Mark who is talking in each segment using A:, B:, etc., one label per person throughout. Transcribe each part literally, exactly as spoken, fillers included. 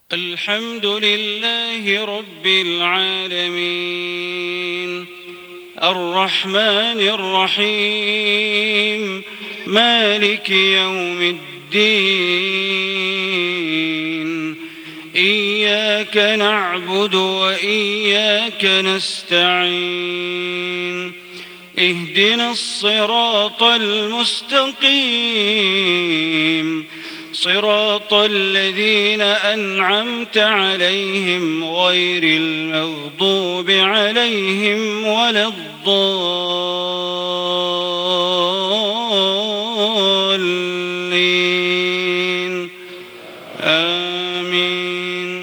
A: الحمد لله رب العالمين الرحمن الرحيم مالك يوم الدين إياك نعبد وإياك نستعين اهدنا الصراط المستقيم صراط الذين أنعمت عليهم غير المغضوب عليهم ولا الضالين آمين.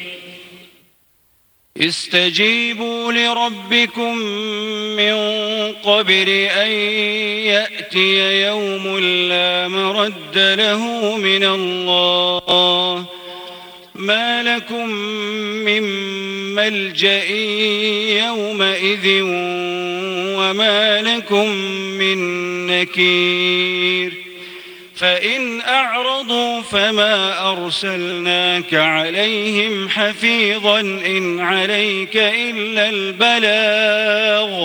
A: استجيبوا لربكم من قبل أن يأتي يوم لا مرد له من الله ما لكم من ملجأ يومئذ وما لكم من نكير. فإن أعرضوا فما أرسلناك عليهم حفيظا إن عليك إلا البلاغ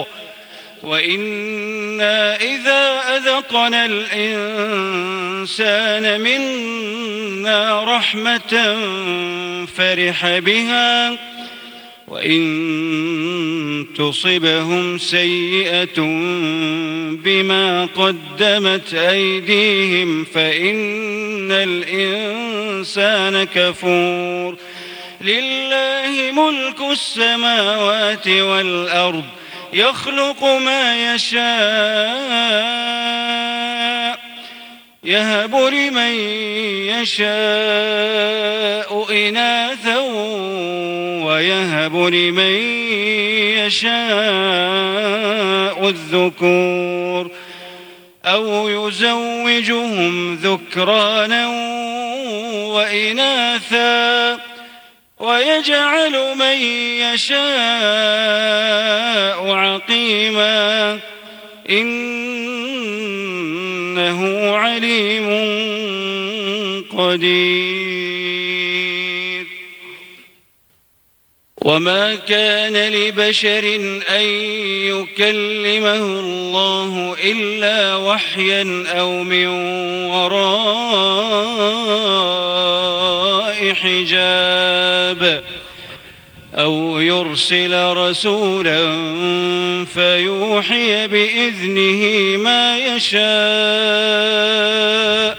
A: وإنا إذا أذقنا الإنسان منا رحمة فرح بها وإن تصبهم سيئة بما قدمت أيديهم فإن الإنسان كفور. لله ملك السماوات والأرض يخلق ما يشاء يهب لمن يشاء إناثا ويهب لمن يشاء الذكور أو يزوجهم ذكرانا وإناثا ويجعل من يشاء عقيما إنه عليم قدير. وما كان لبشر أن يكلمه الله إلا وحيا أو من وراء حجاب أو يرسل رسولا فيوحي بإذنه ما يشاء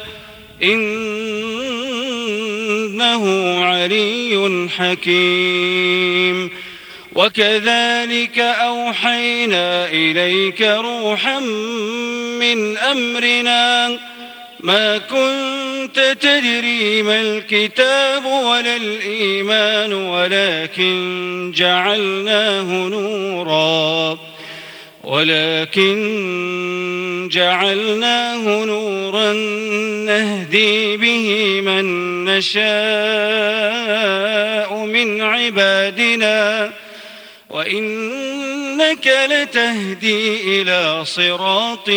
A: إنه علي حكيم. وكذلك أوحينا إليك روحا من أمرنا ما كنت تدري ما الكتاب ولا الإيمان ولكن جعلناه نورا ولكن جعلناه نورا نهدي به من نشاء من عبادنا وإنك لتهدي إلى صراط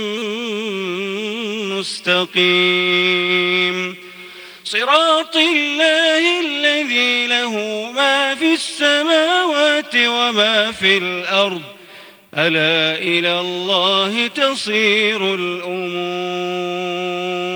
A: مستقيم صراط الله الذي له ما في السماوات وما في الأرض ألا إلى الله تصير الأمور.